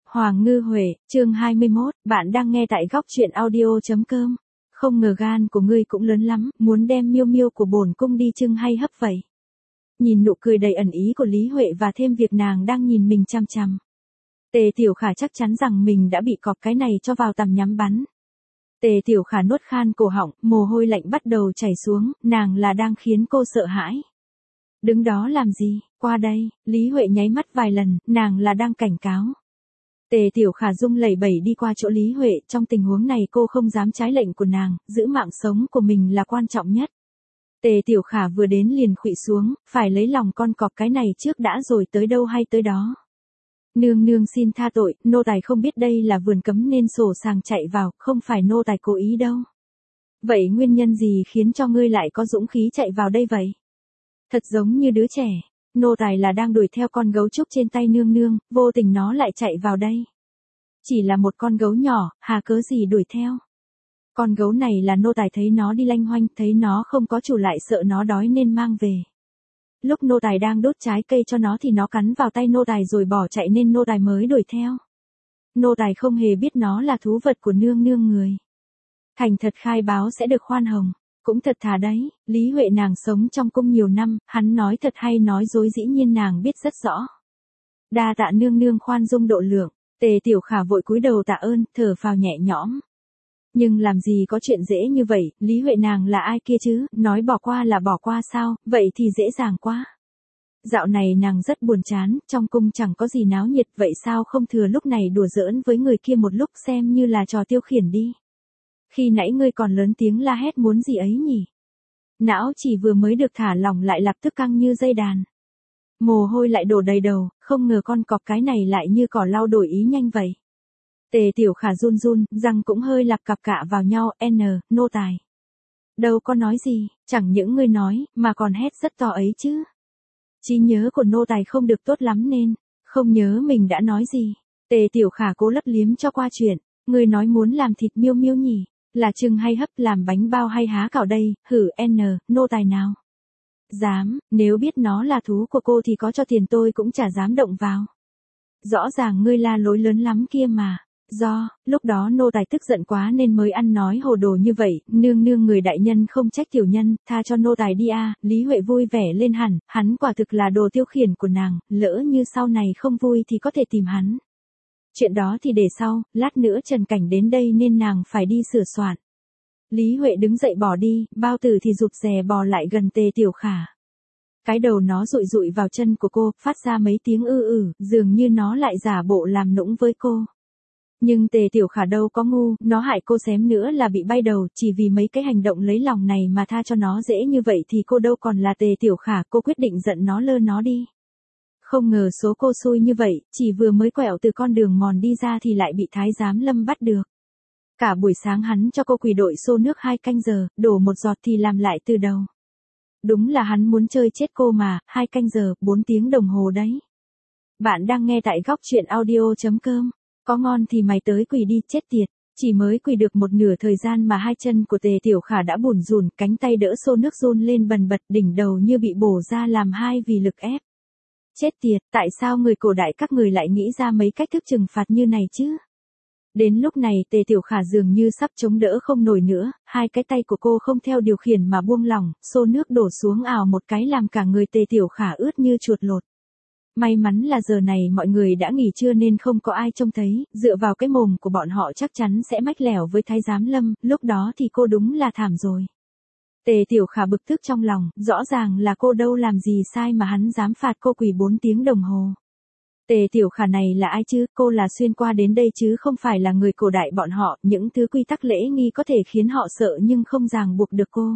Hoàng Ngư Huệ, chương 21, bạn đang nghe tại góc truyện audio.com. Không ngờ gan của ngươi cũng lớn lắm, muốn đem miêu miêu của bổn cung đi trưng hay hấp vậy. Nhìn nụ cười đầy ẩn ý của Lý Huệ và thêm việc nàng đang nhìn mình chằm chằm. Tề Tiểu Khả chắc chắn rằng mình đã bị cọp cái này cho vào tầm nhắm bắn. Tề Tiểu Khả nuốt khan cổ họng, mồ hôi lạnh bắt đầu chảy xuống, nàng là đang khiến cô sợ hãi. Đứng đó làm gì, qua đây, Lý Huệ nháy mắt vài lần, nàng là đang cảnh cáo. Tề Tiểu Khả rung lẩy bẩy đi qua chỗ Lý Huệ, trong tình huống này cô không dám trái lệnh của nàng, giữ mạng sống của mình là quan trọng nhất. Tề Tiểu Khả vừa đến liền khuỵu xuống, phải lấy lòng con cọp cái này trước đã rồi tới đâu hay tới đó. Nương nương xin tha tội, nô tài không biết đây là vườn cấm nên sổ sàng chạy vào, không phải nô tài cố ý đâu. Vậy nguyên nhân gì khiến cho ngươi lại có dũng khí chạy vào đây vậy? Thật giống như đứa trẻ. Nô tài là đang đuổi theo con gấu trúc trên tay nương nương, vô tình nó lại chạy vào đây. Chỉ là một con gấu nhỏ, hà cớ gì đuổi theo. Con gấu này là nô tài thấy nó đi lanh hoanh, thấy nó không có chủ lại sợ nó đói nên mang về. Lúc nô tài đang đốt trái cây cho nó thì nó cắn vào tay nô tài rồi bỏ chạy nên nô tài mới đuổi theo. Nô tài không hề biết nó là thú vật của nương nương người. Thành thật khai báo sẽ được khoan hồng. Cũng thật thà đấy, Lý Huệ nàng sống trong cung nhiều năm, hắn nói thật hay nói dối dĩ nhiên nàng biết rất rõ. Đa tạ nương nương khoan dung độ lượng, Tề Tiểu Khả vội cúi đầu tạ ơn, thở phào nhẹ nhõm. Nhưng làm gì có chuyện dễ như vậy, Lý Huệ nàng là ai kia chứ, nói bỏ qua là bỏ qua sao, vậy thì dễ dàng quá. Dạo này nàng rất buồn chán, trong cung chẳng có gì náo nhiệt, vậy sao không thừa lúc này đùa giỡn với người kia một lúc xem như là trò tiêu khiển đi. Khi nãy ngươi còn lớn tiếng la hét muốn gì ấy nhỉ? Não chỉ vừa mới được thả lỏng lại lập tức căng như dây đàn. Mồ hôi lại đổ đầy đầu, không ngờ con cọp cái này lại như cỏ lau đổi ý nhanh vậy. Tề Tiểu Khả run run, răng cũng hơi lặp cặp cạ vào nhau, nô tài. Đâu có nói gì, chẳng những ngươi nói, mà còn hét rất to ấy chứ. Trí nhớ của nô tài không được tốt lắm nên, không nhớ mình đã nói gì. Tề Tiểu Khả cố lấp liếm cho qua chuyện, ngươi nói muốn làm thịt miêu miêu nhỉ? Là trưng hay hấp, làm bánh bao hay há cảo đây, nô tài nào? Dám, nếu biết nó là thú của cô thì có cho tiền tôi cũng chả dám động vào. Rõ ràng ngươi la lối lớn lắm kia mà. Lúc đó nô tài tức giận quá nên mới ăn nói hồ đồ như vậy, nương nương người đại nhân không trách tiểu nhân, tha cho nô tài đi a. Lý Huệ vui vẻ lên hẳn, hắn quả thực là đồ tiêu khiển của nàng, lỡ như sau này không vui thì có thể tìm hắn. Chuyện đó thì để sau, lát nữa Trần Cảnh đến đây nên nàng phải đi sửa soạn. Lý Huệ đứng dậy bỏ đi, bao tử thì rụt rè bò lại gần Tề Tiểu Khả. Cái đầu nó rụi rụi vào chân của cô, phát ra mấy tiếng dường như nó lại giả bộ làm nũng với cô. Nhưng Tề Tiểu Khả đâu có ngu, nó hại cô xém nữa là bị bay đầu, chỉ vì mấy cái hành động lấy lòng này mà tha cho nó dễ như vậy thì cô đâu còn là Tề Tiểu Khả, cô quyết định giận nó lơ nó đi. Không ngờ số cô xui như vậy, chỉ vừa mới quẹo từ con đường mòn đi ra thì lại bị Thái giám Lâm bắt được. Cả buổi sáng hắn cho cô quỳ đội xô nước 2 canh giờ, đổ một giọt thì làm lại từ đầu. Đúng là hắn muốn chơi chết cô mà, 2 canh giờ, 4 tiếng đồng hồ đấy. Bạn đang nghe tại góc truyện audio.com. Có ngon thì mày tới quỳ đi, chết tiệt. Chỉ mới quỳ được một nửa thời gian mà hai chân của Tề Tiểu Khả đã bủn rủn, cánh tay đỡ xô nước run lên bần bật, đỉnh đầu như bị bổ ra làm hai vì lực ép. Chết tiệt, tại sao người cổ đại các người lại nghĩ ra mấy cách thức trừng phạt như này chứ? Đến lúc này Tề Tiểu Khả dường như sắp chống đỡ không nổi nữa, hai cái tay của cô không theo điều khiển mà buông lỏng, xô nước đổ xuống ào một cái làm cả người Tề Tiểu Khả ướt như chuột lột. May mắn là giờ này mọi người đã nghỉ trưa nên không có ai trông thấy, dựa vào cái mồm của bọn họ chắc chắn sẽ mách lẻo với Thái giám Lâm, lúc đó thì cô đúng là thảm rồi. Tề Tiểu Khả bực tức trong lòng, rõ ràng là cô đâu làm gì sai mà hắn dám phạt cô quỳ 4 tiếng đồng hồ. Tề Tiểu Khả này là ai chứ, cô là xuyên qua đến đây chứ không phải là người cổ đại bọn họ, những thứ quy tắc lễ nghi có thể khiến họ sợ nhưng không ràng buộc được cô.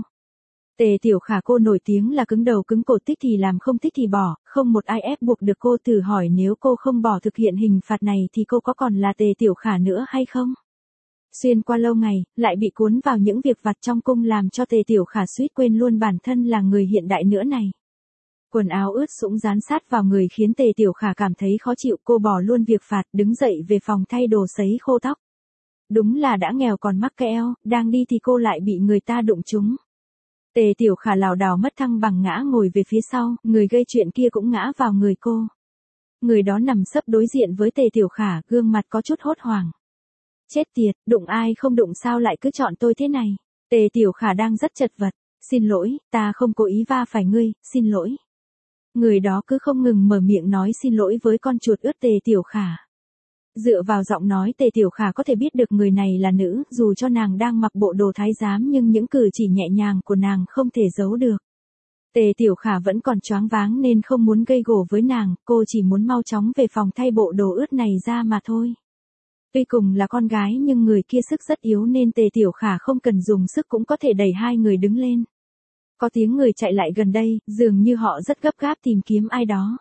Tề Tiểu Khả cô nổi tiếng là cứng đầu cứng cổ, thích thì làm không thích thì bỏ, không một ai ép buộc được cô. Thử hỏi nếu cô không bỏ thực hiện hình phạt này thì cô có còn là Tề Tiểu Khả nữa hay không? Xuyên qua lâu ngày, lại bị cuốn vào những việc vặt trong cung làm cho Tề Tiểu Khả suýt quên luôn bản thân là người hiện đại nữa này. Quần áo ướt sũng dán sát vào người khiến Tề Tiểu Khả cảm thấy khó chịu, cô bỏ luôn việc phạt, đứng dậy về phòng thay đồ sấy khô tóc. Đúng là đã nghèo còn mắc cái eo, đang đi thì cô lại bị người ta đụng trúng. Tề Tiểu Khả lảo đảo mất thăng bằng ngã ngồi về phía sau, người gây chuyện kia cũng ngã vào người cô. Người đó nằm sấp đối diện với Tề Tiểu Khả, gương mặt có chút hốt hoảng. Chết tiệt, đụng ai không đụng sao lại cứ chọn tôi thế này. Tề Tiểu Khả đang rất chật vật. Xin lỗi, ta không cố ý va phải ngươi, xin lỗi. Người đó cứ không ngừng mở miệng nói xin lỗi với con chuột ướt Tề Tiểu Khả. Dựa vào giọng nói Tề Tiểu Khả có thể biết được người này là nữ, dù cho nàng đang mặc bộ đồ thái giám nhưng những cử chỉ nhẹ nhàng của nàng không thể giấu được. Tề Tiểu Khả vẫn còn choáng váng nên không muốn gây gổ với nàng, cô chỉ muốn mau chóng về phòng thay bộ đồ ướt này ra mà thôi. Tuy cùng là con gái nhưng người kia sức rất yếu nên Tề Tiểu Khả không cần dùng sức cũng có thể đẩy hai người đứng lên. Có tiếng người chạy lại gần đây, dường như họ rất gấp gáp tìm kiếm ai đó.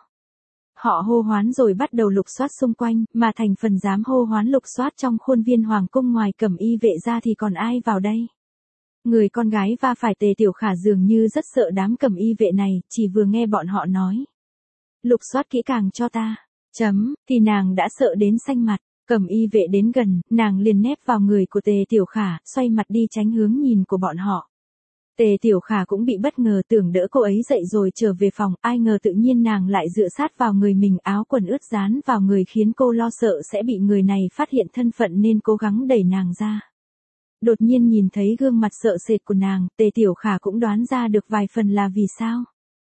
Họ hô hoán rồi bắt đầu lục soát xung quanh, mà thành phần dám hô hoán lục soát trong khuôn viên hoàng cung ngoài cẩm y vệ ra thì còn ai vào đây. Người con gái va phải Tề Tiểu Khả dường như rất sợ đám cẩm y vệ này, chỉ vừa nghe bọn họ nói. Lục soát kỹ càng cho ta. Thì nàng đã sợ đến xanh mặt. Cẩm y vệ đến gần, nàng liền nép vào người của Tề Tiểu Khả, xoay mặt đi tránh hướng nhìn của bọn họ. Tề Tiểu Khả cũng bị bất ngờ, tưởng đỡ cô ấy dậy rồi trở về phòng, ai ngờ tự nhiên nàng lại dựa sát vào người mình, áo quần ướt dán vào người khiến cô lo sợ sẽ bị người này phát hiện thân phận nên cố gắng đẩy nàng ra. Đột nhiên nhìn thấy gương mặt sợ sệt của nàng, Tề Tiểu Khả cũng đoán ra được vài phần là vì sao.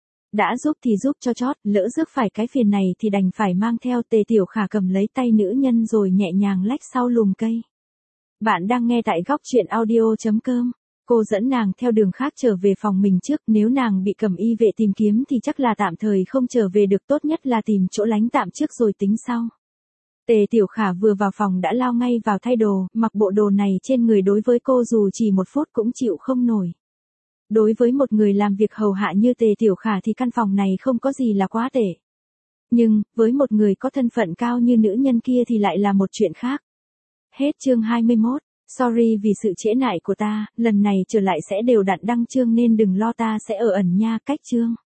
Đã giúp thì giúp cho chót, lỡ rước phải cái phiền này thì đành phải mang theo. Tề Tiểu Khả cầm lấy tay nữ nhân rồi nhẹ nhàng lách sau lùm cây. Bạn đang nghe tại góc truyện audio.com. Cô dẫn nàng theo đường khác trở về phòng mình trước, nếu nàng bị cẩm y vệ tìm kiếm thì chắc là tạm thời không trở về được, tốt nhất là tìm chỗ lánh tạm trước rồi tính sau. Tề Tiểu Khả vừa vào phòng đã lao ngay vào thay đồ, mặc bộ đồ này trên người đối với cô dù chỉ một phút cũng chịu không nổi. Đối với một người làm việc hầu hạ như Tề Tiểu Khả thì căn phòng này không có gì là quá tệ. Nhưng, với một người có thân phận cao như nữ nhân kia thì lại là một chuyện khác. Hết chương 21. Sorry vì sự trễ nải của ta, lần này trở lại sẽ đều đặn đăng chương nên đừng lo, ta sẽ ở ẩn nha. Cách chương.